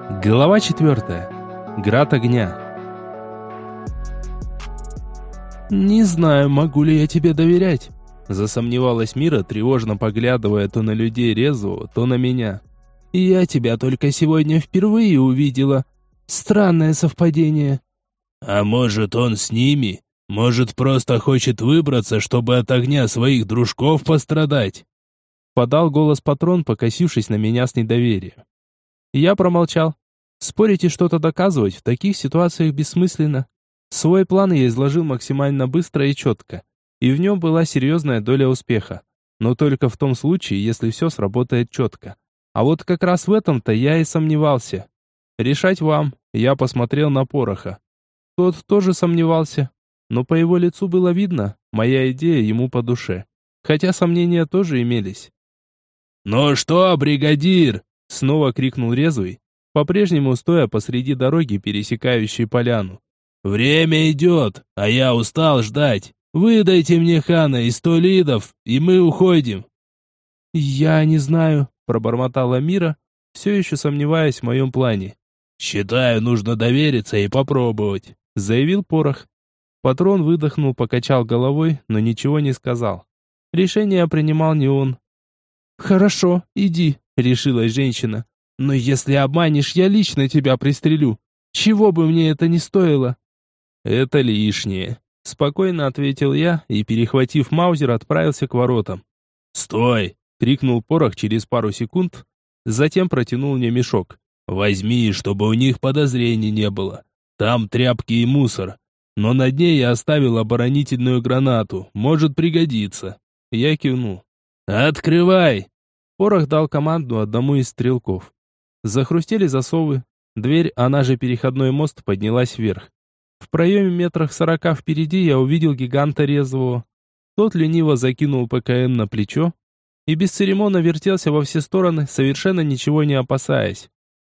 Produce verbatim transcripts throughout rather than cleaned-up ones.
Глава четвертая. Град огня. «Не знаю, могу ли я тебе доверять», — засомневалась Мира, тревожно поглядывая то на людей Резу, то на меня. «Я тебя только сегодня впервые увидела. Странное совпадение». «А может, он с ними? Может, просто хочет выбраться, чтобы от огня своих дружков пострадать?» Подал голос патрон, покосившись на меня с недоверием. Я промолчал. Спорить и что-то доказывать в таких ситуациях бессмысленно. Свой план я изложил максимально быстро и четко, и в нем была серьезная доля успеха. Но только в том случае, если все сработает четко. А вот как раз в этом-то я и сомневался. Решать вам. Я посмотрел на Пороха. Тот тоже сомневался, но по его лицу было видно, моя идея ему по душе. Хотя сомнения тоже имелись. «Ну что, бригадир?» — снова крикнул Резвый, по-прежнему стоя посреди дороги, пересекающей поляну. «Время идет, а я устал ждать. Выдайте мне хана и сто лидов, и мы уходим». «Я не знаю», — пробормотала Мира, все еще сомневаясь в моем плане. «Считаю, нужно довериться и попробовать», — заявил Порох. Патрон выдохнул, покачал головой, но ничего не сказал. Решение принимал не он. «Хорошо, иди», — решилась женщина. «Но если обманешь, я лично тебя пристрелю. Чего бы мне это ни стоило?» «Это лишнее», — спокойно ответил я и, перехватив маузер, отправился к воротам. «Стой!» — крикнул Порох через пару секунд, затем протянул мне мешок. «Возьми, чтобы у них подозрений не было. Там тряпки и мусор. Но на дне я оставил оборонительную гранату. Может пригодиться». Я кивнул. «Открывай!» Порох дал команду одному из стрелков. Захрустели засовы. Дверь, она же переходной мост, поднялась вверх. В проеме метрах сорока впереди я увидел гиганта Резвого. Тот лениво закинул ПКМ на плечо и бесцеремонно вертелся во все стороны, совершенно ничего не опасаясь.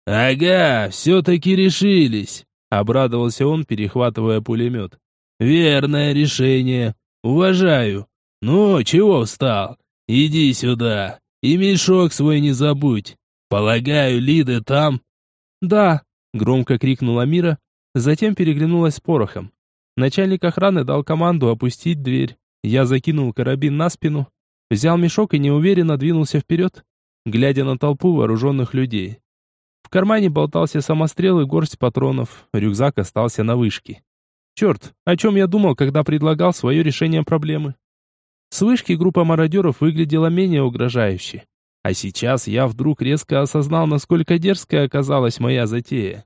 «Ага, все-таки решились!» — обрадовался он, перехватывая пулемет. «Верное решение. Уважаю. Ну, чего встал? Иди сюда. И мешок свой не забудь. Полагаю, Лиды там?» «Да!» — громко крикнула Мира, затем переглянулась с Порохом. Начальник охраны дал команду опустить дверь. Я закинул карабин на спину, взял мешок и неуверенно двинулся вперед, глядя на толпу вооруженных людей. В кармане болтался самострел и горсть патронов, рюкзак остался на вышке. Черт, о чем я думал, когда предлагал свое решение проблемы? С вышки группа мародеров выглядела менее угрожающе. А сейчас я вдруг резко осознал, насколько дерзкой оказалась моя затея.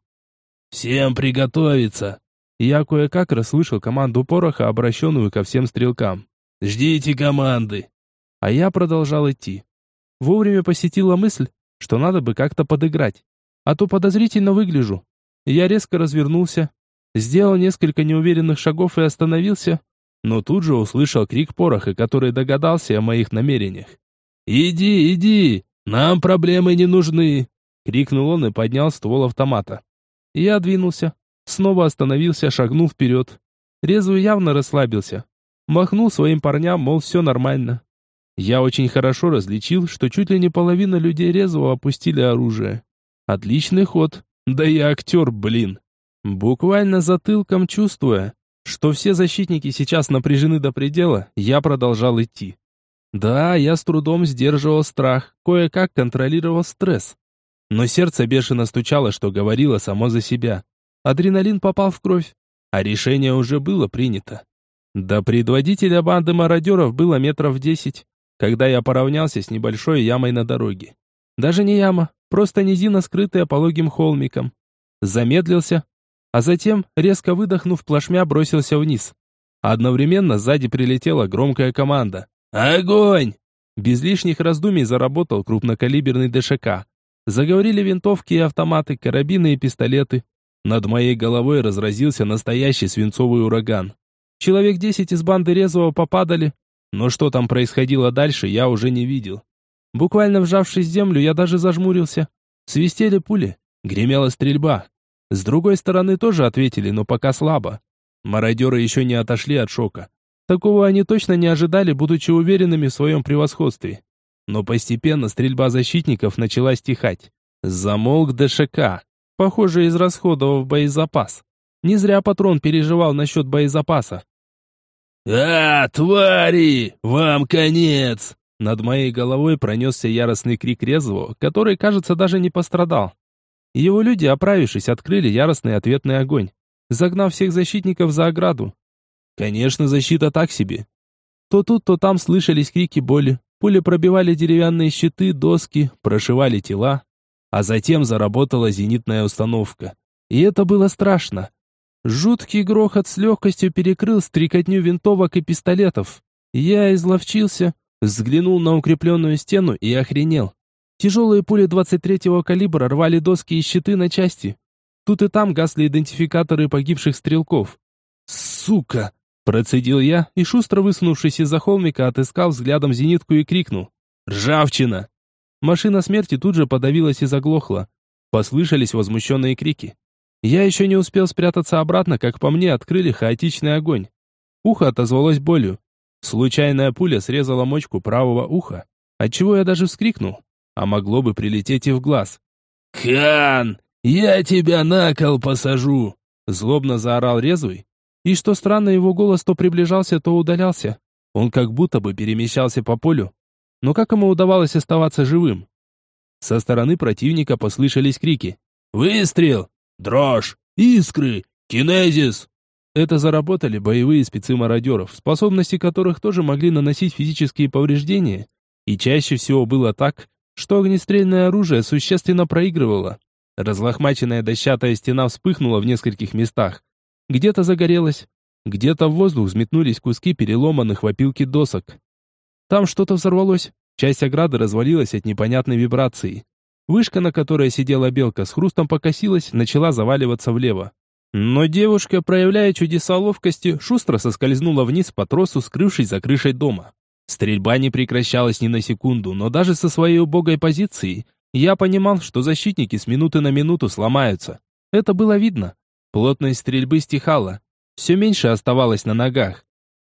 «Всем приготовиться!» Я кое-как расслышал команду Пороха, обращенную ко всем стрелкам. «Ждите команды!» А я продолжал идти. Вовремя посетила мысль, что надо бы как-то подыграть. А то подозрительно выгляжу. Я резко развернулся, сделал несколько неуверенных шагов и остановился, но тут же услышал крик Пороха, который догадался о моих намерениях. «Иди, иди! Нам проблемы не нужны!» — крикнул он и поднял ствол автомата. Я двинулся, снова остановился, шагнул вперед. Резвый явно расслабился. Махнул своим парням, мол, все нормально. Я очень хорошо различил, что чуть ли не половина людей Резвого опустили оружие. Отличный ход. Да я актер, блин. Буквально затылком чувствуя, что все защитники сейчас напряжены до предела, я продолжал идти. Да, я с трудом сдерживал страх, кое-как контролировал стресс. Но сердце бешено стучало, что говорило само за себя. Адреналин попал в кровь, а решение уже было принято. До предводителя банды мародеров было метров десять, когда я поравнялся с небольшой ямой на дороге. Даже не яма, просто низина, скрытая пологим холмиком. Замедлился, а затем, резко выдохнув, плашмя бросился вниз. Одновременно сзади прилетела громкая команда. «Огонь!» Без лишних раздумий заработал крупнокалиберный ДШК. Заговорили винтовки и автоматы, карабины и пистолеты. Над моей головой разразился настоящий свинцовый ураган. Человек десять из банды Резвого попадали, но что там происходило дальше, я уже не видел. Буквально вжавшись в землю, я даже зажмурился. Свистели пули, гремела стрельба. С другой стороны тоже ответили, но пока слабо. Мародеры еще не отошли от шока. Такого они точно не ожидали, будучи уверенными в своем превосходстве. Но постепенно стрельба защитников начала стихать. Замолк ДШК. Похоже, израсходовав боезапас. Не зря патрон переживал насчет боезапаса. «А, твари! Вам конец!» Над моей головой пронесся яростный крик Резвого, который, кажется, даже не пострадал. Его люди, оправившись, открыли яростный ответный огонь, загнав всех защитников за ограду. Конечно, защита так себе. То тут, то там слышались крики боли, пули пробивали деревянные щиты, доски, прошивали тела, а затем заработала зенитная установка. И это было страшно. Жуткий грохот с легкостью перекрыл стрекотню винтовок и пистолетов. Я изловчился, взглянул на укрепленную стену и охренел. Тяжелые пули двадцать третьего калибра рвали доски и щиты на части. Тут и там гасли идентификаторы погибших стрелков. «Сука!» – процедил я и, шустро высунувшись из-за холмика, отыскал взглядом зенитку и крикнул. «Ржавчина!» Машина смерти тут же подавилась и заглохла. Послышались возмущенные крики. Я еще не успел спрятаться обратно, как по мне открыли хаотичный огонь. Ухо отозвалось болью. Случайная пуля срезала мочку правого уха, отчего я даже вскрикнул, а могло бы прилететь и в глаз. «Хан, я тебя на кол посажу!» Злобно заорал Резвый, и, что странно, его голос то приближался, то удалялся. Он как будто бы перемещался по полю. Но как ему удавалось оставаться живым? Со стороны противника послышались крики. «Выстрел! Дрожь! Искры! Кинезис!» Это заработали боевые спецы мародеров, способности которых тоже могли наносить физические повреждения. И чаще всего было так, что огнестрельное оружие существенно проигрывало. Разлохмаченная дощатая стена вспыхнула в нескольких местах. Где-то загорелась, где-то в воздух взметнулись куски переломанных в опилки досок. Там что-то взорвалось, часть ограды развалилась от непонятной вибрации. Вышка, на которой сидела белка, с хрустом покосилась, начала заваливаться влево. Но девушка, проявляя чудеса ловкости, шустро соскользнула вниз по тросу, скрывшись за крышей дома. Стрельба не прекращалась ни на секунду, но даже со своей убогой позиции я понимал, что защитники с минуты на минуту сломаются. Это было видно. Плотность стрельбы стихала. Все меньше оставалось на ногах.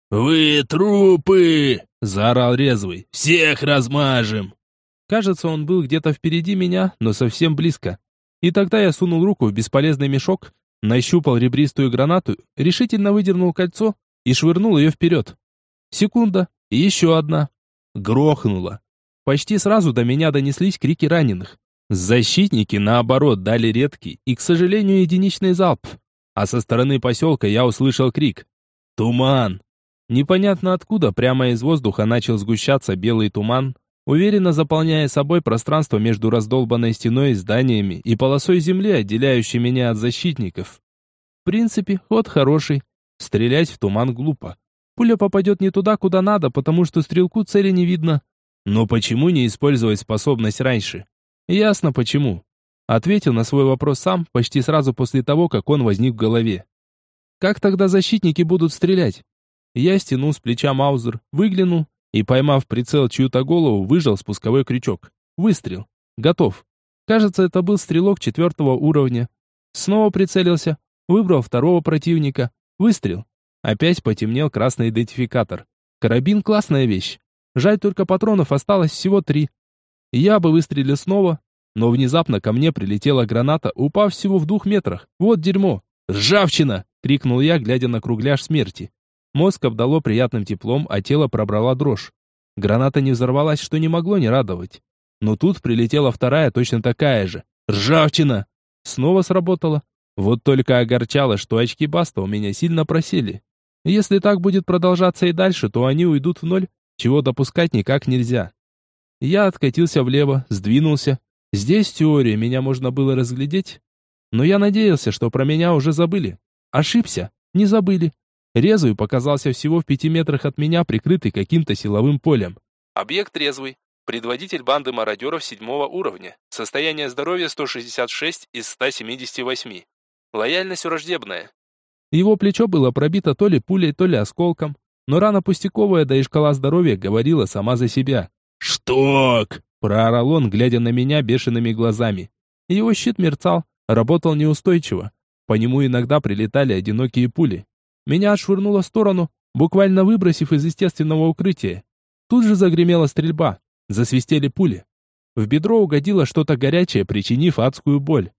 «Вы трупы!» – заорал Резвый. «Всех размажем!» Кажется, он был где-то впереди меня, но совсем близко. И тогда я сунул руку в бесполезный мешок, нащупал ребристую гранату, решительно выдернул кольцо и швырнул ее вперед. Секунда, и еще одна. Грохнуло. Почти сразу до меня донеслись крики раненых. Защитники, наоборот, дали редкий и, к сожалению, единичный залп. А со стороны поселка я услышал крик. «Туман!» Непонятно откуда прямо из воздуха начал сгущаться белый туман, уверенно заполняя собой пространство между раздолбанной стеной, зданиями и полосой земли, отделяющей меня от защитников. В принципе, ход хороший. Стрелять в туман глупо. Пуля попадет не туда, куда надо, потому что стрелку цели не видно. Но почему не использовать способность раньше? Ясно почему. Ответил на свой вопрос сам, почти сразу после того, как он возник в голове. Как тогда защитники будут стрелять? Я стянул с плеча маузер, выглянул и, поймав прицел чью-то голову, выжал спусковой крючок. Выстрел. Готов. Кажется, это был стрелок четвертого уровня. Снова прицелился, выбрал второго противника. Выстрел. Опять потемнел красный идентификатор. Карабин — классная вещь. Жаль, только патронов осталось всего три. Я бы выстрелил снова, но внезапно ко мне прилетела граната, упав всего в двух метрах. Вот дерьмо. «Ржавчина!» — крикнул я, глядя на кругляш смерти. Мозг обдало приятным теплом, а тело пробрала дрожь. Граната не взорвалась, что не могло не радовать. Но тут прилетела вторая, точно такая же. «Ржавчина!» Снова сработало. Вот только огорчало, что очки Баста у меня сильно просели. Если так будет продолжаться и дальше, то они уйдут в ноль, чего допускать никак нельзя. Я откатился влево, сдвинулся. Здесь, в теории, меня можно было разглядеть. Но я надеялся, что про меня уже забыли. Ошибся, не забыли. Резвый показался всего в пяти метрах от меня, прикрытый каким-то силовым полем. Объект Резвый. Предводитель банды мародеров седьмого уровня. Состояние здоровья сто шестьдесят шесть из ста семидесяти восьми. Лояльность враждебная. Его плечо было пробито то ли пулей, то ли осколком. Но рана пустяковая, да и шкала здоровья говорила сама за себя. «Шток!» – проорал он, глядя на меня бешеными глазами. Его щит мерцал, работал неустойчиво. По нему иногда прилетали одинокие пули. Меня отшвырнуло в сторону, буквально выбросив из естественного укрытия. Тут же загремела стрельба, засвистели пули. В бедро угодило что-то горячее, причинив адскую боль.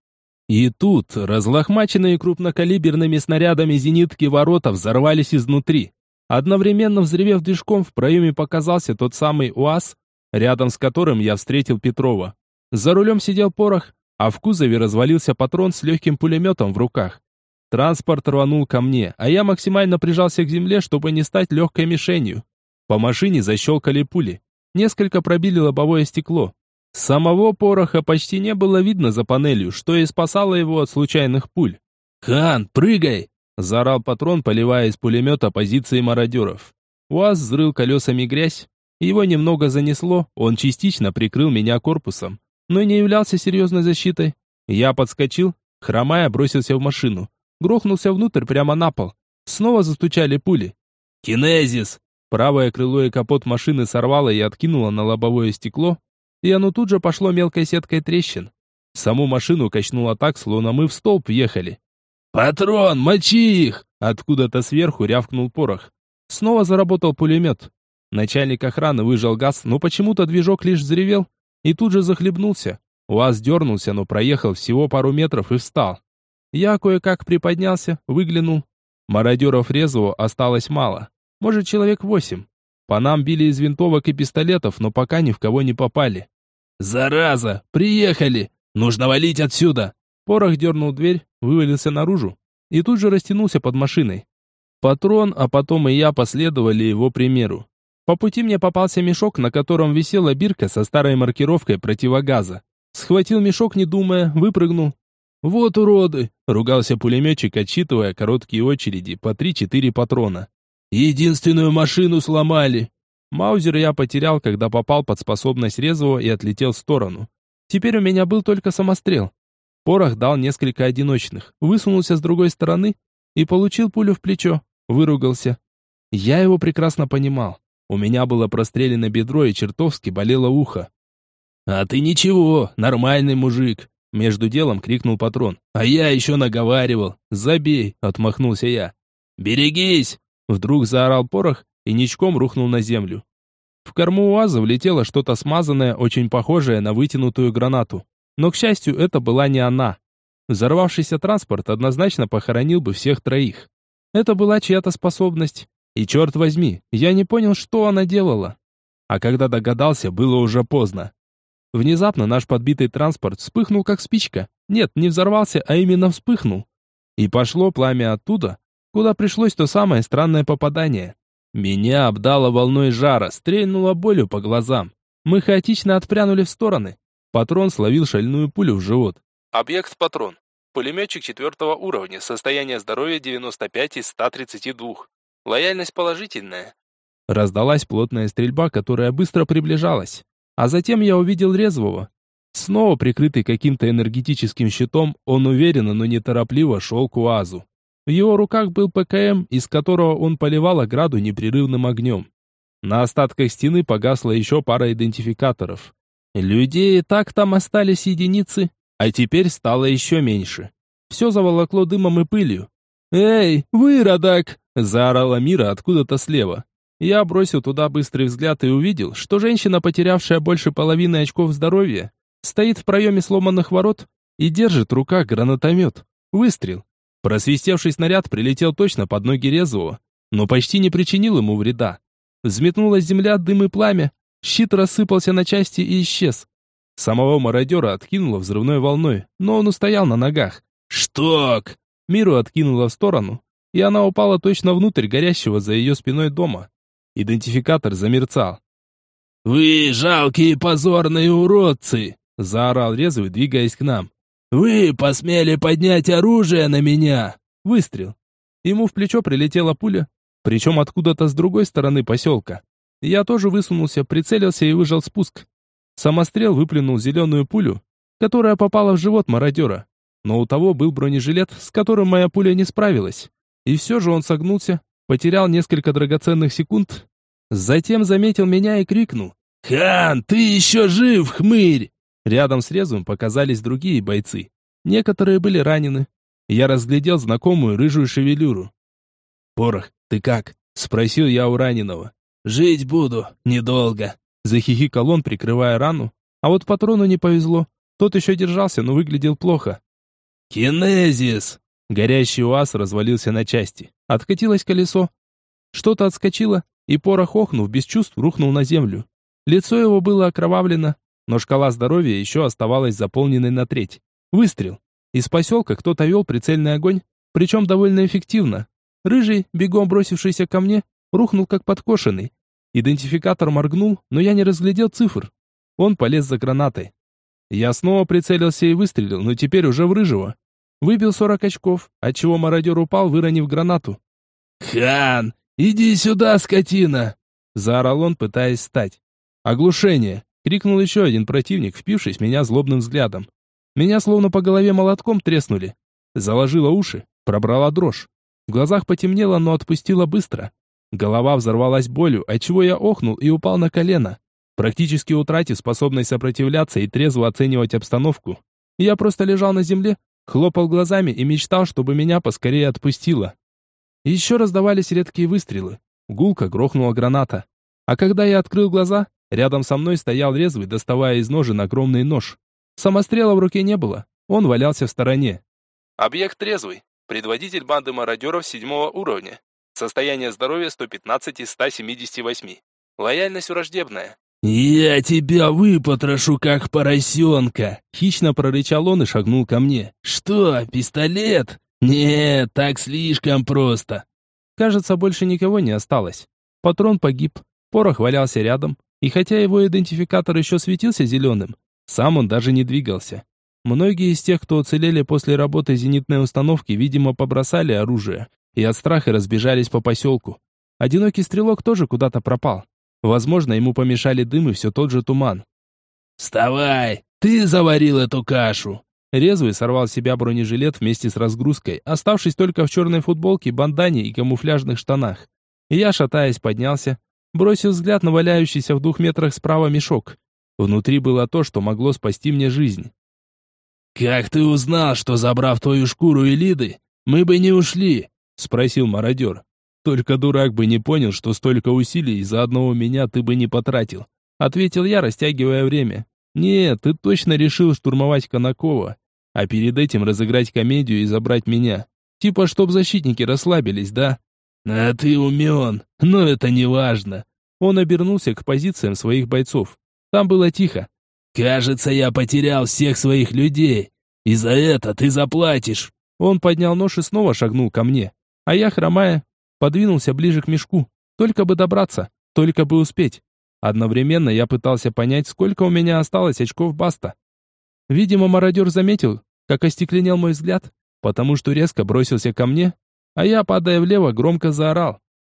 И тут разлохмаченные крупнокалиберными снарядами зенитки ворота взорвались изнутри. Одновременно взревев движком, в проеме показался тот самый УАЗ, рядом с которым я встретил Петрова. За рулем сидел Порох, а в кузове развалился патрон с легким пулеметом в руках. Транспорт рванул ко мне, а я максимально прижался к земле, чтобы не стать легкой мишенью. По машине защелкали пули. Несколько пробили лобовое стекло. Самого Пороха почти не было видно за панелью, что и спасало его от случайных пуль. «Хан, прыгай!» – заорал патрон, поливая из пулемета позиции мародеров. УАЗ взрыл колесами грязь. Его немного занесло, он частично прикрыл меня корпусом, но не являлся серьезной защитой. Я подскочил, хромая, бросился в машину. Грохнулся внутрь прямо на пол. Снова застучали пули. «Кинезис!» Правое крыло и капот машины сорвало и откинуло на лобовое стекло, и оно тут же пошло мелкой сеткой трещин. Саму машину качнуло так, словно мы в столб въехали. «Патрон, мочи их!» Откуда-то сверху рявкнул Порох. Снова заработал пулемет. Начальник охраны выжал газ, но почему-то движок лишь взревел и тут же захлебнулся. УАЗ дернулся, но проехал всего пару метров и встал. Я кое-как приподнялся, выглянул. Мародеров резвого осталось мало. Может, человек восемь. По нам били из винтовок и пистолетов, но пока ни в кого не попали. «Зараза! Приехали! Нужно валить отсюда!» Порох дернул дверь, вывалился наружу и тут же растянулся под машиной. Патрон, а потом и я последовали его примеру. По пути мне попался мешок, на котором висела бирка со старой маркировкой противогаза. Схватил мешок, не думая, выпрыгнул. «Вот уроды!» — ругался пулеметчик, отсчитывая короткие очереди по три-четыре патрона. «Единственную машину сломали!» Маузер я потерял, когда попал под способность резвого и отлетел в сторону. Теперь у меня был только самострел. Порох дал несколько одиночных, высунулся с другой стороны и получил пулю в плечо, выругался. Я его прекрасно понимал. У меня было прострелено бедро и чертовски болело ухо. «А ты ничего, нормальный мужик!» Между делом крикнул патрон. «А я еще наговаривал! Забей!» — отмахнулся я. «Берегись!» — вдруг заорал Порох и ничком рухнул на землю. В корму УАЗа влетело что-то смазанное, очень похожее на вытянутую гранату. Но, к счастью, это была не она. Взорвавшийся транспорт однозначно похоронил бы всех троих. Это была чья-то способность. И черт возьми, я не понял, что она делала. А когда догадался, было уже поздно. Внезапно наш подбитый транспорт вспыхнул как спичка. Нет, не взорвался, а именно вспыхнул. И пошло пламя оттуда, куда пришлось то самое странное попадание. Меня обдало волной жара, стрельнуло болью по глазам. Мы хаотично отпрянули в стороны. Патрон словил шальную пулю в живот. Объект патрон. Пулеметчик четвертого уровня, состояние здоровья девяносто пять из ста тридцати двух. Лояльность положительная. Раздалась плотная стрельба, которая быстро приближалась. А затем я увидел резвого. Снова прикрытый каким-то энергетическим щитом, он уверенно, но неторопливо шел к УАЗу. В его руках был ПКМ, из которого он поливал ограду непрерывным огнем. На остатках стены погасла еще пара идентификаторов. Людей и так там остались единицы, а теперь стало еще меньше. Все заволокло дымом и пылью. «Эй, выродок!» – заорала Мира откуда-то слева. Я бросил туда быстрый взгляд и увидел, что женщина, потерявшая больше половины очков здоровья, стоит в проеме сломанных ворот и держит в руках гранатомет. Выстрел. Просвистевший снаряд прилетел точно под ноги резвого, но почти не причинил ему вреда. Взметнулась земля, дым и пламя, щит рассыпался на части и исчез. Самого мародера откинуло взрывной волной, но он устоял на ногах. «Шток!» Миру откинуло в сторону, и она упала точно внутрь горящего за ее спиной дома. Идентификатор замерцал. «Вы жалкие позорные уродцы!» — заорал резвый, двигаясь к нам. «Вы посмели поднять оружие на меня!» Выстрел. Ему в плечо прилетела пуля, причем откуда-то с другой стороны поселка. Я тоже высунулся, прицелился и выжал спуск. Самострел выплюнул зеленую пулю, которая попала в живот мародера. Но у того был бронежилет, с которым моя пуля не справилась. И все же он согнулся, потерял несколько драгоценных секунд, затем заметил меня и крикнул: «Хан, ты еще жив, хмырь!» Рядом с резвым показались другие бойцы. Некоторые были ранены. Я разглядел знакомую рыжую шевелюру. «Порох, ты как?» — спросил я у раненого. «Жить буду, недолго», — захихикал он, прикрывая рану. А вот патрону не повезло. Тот еще держался, но выглядел плохо. Кинезис! Горящий УАЗ развалился на части. Откатилось колесо. Что-то отскочило, и порох, охнув, без чувств, рухнул на землю. Лицо его было окровавлено, но шкала здоровья еще оставалась заполненной на треть. Выстрел. Из поселка кто-то вел прицельный огонь, причем довольно эффективно. Рыжий, бегом бросившийся ко мне, рухнул как подкошенный. Идентификатор моргнул, но я не разглядел цифр. Он полез за гранатой. Я снова прицелился и выстрелил, но теперь уже в Рыжего. Выбил сорок очков, отчего мародер упал, выронив гранату. «Хан, иди сюда, скотина!» Заорал он, пытаясь встать. «Оглушение!» — крикнул еще один противник, впившись в меня злобным взглядом. Меня словно по голове молотком треснули. Заложило уши, пробрала дрожь. В глазах потемнело, но отпустила быстро. Голова взорвалась болью, отчего я охнул и упал на колено, практически утратив способность сопротивляться и трезво оценивать обстановку. Я просто лежал на земле, хлопал глазами и мечтал, чтобы меня поскорее отпустило. Еще раздавались редкие выстрелы. Гулко грохнула граната. А когда я открыл глаза, рядом со мной стоял резвый, доставая из ножен огромный нож. Самострела в руке не было, он валялся в стороне. Объект трезвый. Предводитель банды мародеров седьмого уровня. Состояние здоровья сто пятнадцать из ста семидесяти восьми. Лояльность враждебная. «Я тебя выпотрошу, как поросенка!» Хищно прорычал он и шагнул ко мне. «Что, пистолет? Нет, так слишком просто!» Кажется, больше никого не осталось. Патрон погиб, порох валялся рядом, и хотя его идентификатор еще светился зеленым, сам он даже не двигался. Многие из тех, кто уцелели после работы зенитной установки, видимо, побросали оружие и от страха разбежались по поселку. Одинокий стрелок тоже куда-то пропал. Возможно, ему помешали дым и все тот же туман. «Вставай! Ты заварил эту кашу!» Резвый сорвал с себя бронежилет вместе с разгрузкой, оставшись только в черной футболке, бандане и камуфляжных штанах. И я, шатаясь, поднялся, бросил взгляд на валяющийся в двух метрах справа мешок. Внутри было то, что могло спасти мне жизнь. «Как ты узнал, что, забрав твою шкуру и лиды, мы бы не ушли?» — спросил мародер. «Только дурак бы не понял, что столько усилий из-за одного меня ты бы не потратил», — ответил я, растягивая время. «Нет, ты точно решил штурмовать Конакова, а перед этим разыграть комедию и забрать меня. Типа, чтоб защитники расслабились, да?» «А ты умен, но это не важно». Он обернулся к позициям своих бойцов. Там было тихо. «Кажется, я потерял всех своих людей, и за это ты заплатишь». Он поднял нож и снова шагнул ко мне, а я, хромая, подвинулся ближе к мешку. Только бы добраться, только бы успеть. Одновременно я пытался понять, сколько у меня осталось очков баста. Видимо, мародер заметил, как остекленел мой взгляд, потому что резко бросился ко мне, а я, падая влево, громко заорал.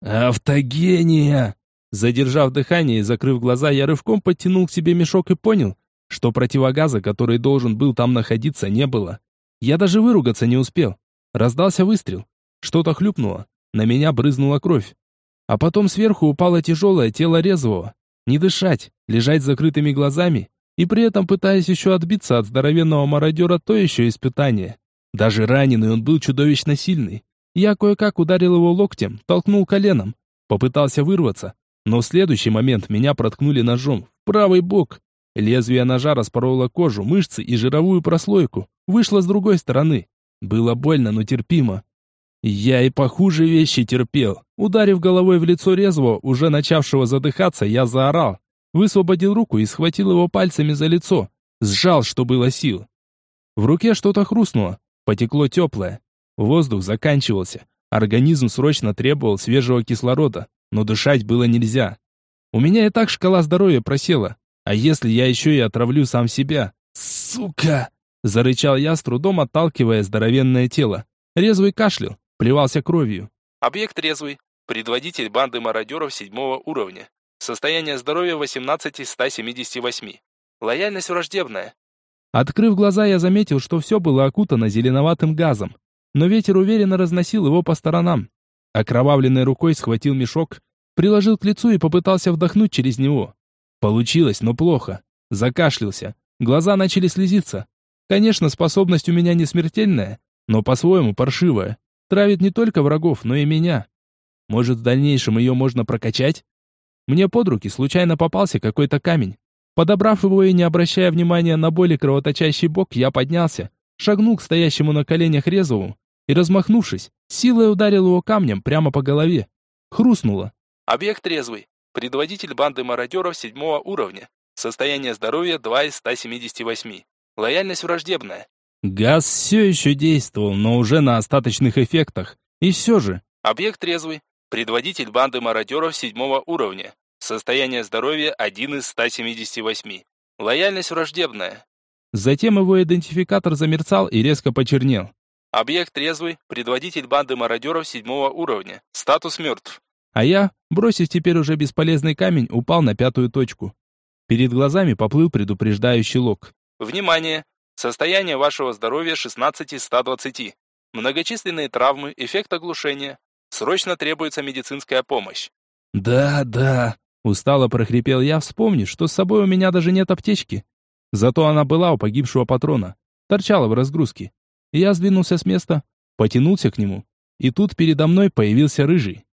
«Автогения!» Задержав дыхание и закрыв глаза, я рывком подтянул к себе мешок и понял, что противогаза, который должен был там находиться, не было. Я даже выругаться не успел. Раздался выстрел. Что-то хлюпнуло. На меня брызнула кровь. А потом сверху упало тяжелое тело резвого. Не дышать, лежать с закрытыми глазами и при этом пытаясь еще отбиться от здоровенного мародера, то еще испытание. Даже раненый он был чудовищно сильный. Я кое-как ударил его локтем, толкнул коленом. Попытался вырваться, но в следующий момент меня проткнули ножом в правый бок. Лезвие ножа распороло кожу, мышцы и жировую прослойку. Вышло с другой стороны. Было больно, но терпимо. Я и похуже вещи терпел. Ударив головой в лицо резвого, уже начавшего задыхаться, я заорал. Высвободил руку и схватил его пальцами за лицо. Сжал, что было сил. В руке что-то хрустнуло. Потекло теплое. Воздух заканчивался. Организм срочно требовал свежего кислорода, но дышать было нельзя. У меня и так шкала здоровья просела. А если я еще и отравлю сам себя? «Сука!» – зарычал я, с трудом отталкивая здоровенное тело. Резвый кашлял, плевался кровью. Объект резвый. Предводитель банды мародеров седьмого уровня. Состояние здоровья восемнадцать из ста семидесяти восьми. Лояльность враждебная. Открыв глаза, я заметил, что все было окутано зеленоватым газом, но ветер уверенно разносил его по сторонам. Окровавленной рукой схватил мешок, приложил к лицу и попытался вдохнуть через него. Получилось, но плохо. Закашлялся. Глаза начали слезиться. Конечно, способность у меня не смертельная, но по-своему паршивая. Травит не только врагов, но и меня. Может, в дальнейшем ее можно прокачать? Мне под руки случайно попался какой-то камень. Подобрав его и не обращая внимания на боль и кровоточащий бок, я поднялся, шагнул к стоящему на коленях Резвому и, размахнувшись, силой ударил его камнем прямо по голове. Хрустнуло. Объект трезвый. Предводитель банды мародеров седьмого уровня. Состояние здоровья два из ста семидесяти восьми. Лояльность враждебная. Газ все еще действовал, но уже на остаточных эффектах. И все же... Объект трезвый. Предводитель банды мародеров седьмого уровня. Состояние здоровья один из ста семидесяти восьми. Лояльность враждебная. Затем его идентификатор замерцал и резко почернел. Объект трезвый. Предводитель банды мародеров седьмого уровня. Статус мертв. А я, бросив теперь уже бесполезный камень, упал на пятую точку. Перед глазами поплыл предупреждающий лог. Внимание! Состояние вашего здоровья шестнадцать из ста двадцати. Многочисленные травмы, эффект оглушения. Срочно требуется медицинская помощь. «Да, да», — устало прохрипел я, вспомнив, что с собой у меня даже нет аптечки. Зато она была у погибшего патрона, торчала в разгрузке. Я сдвинулся с места, потянулся к нему, и тут передо мной появился рыжий.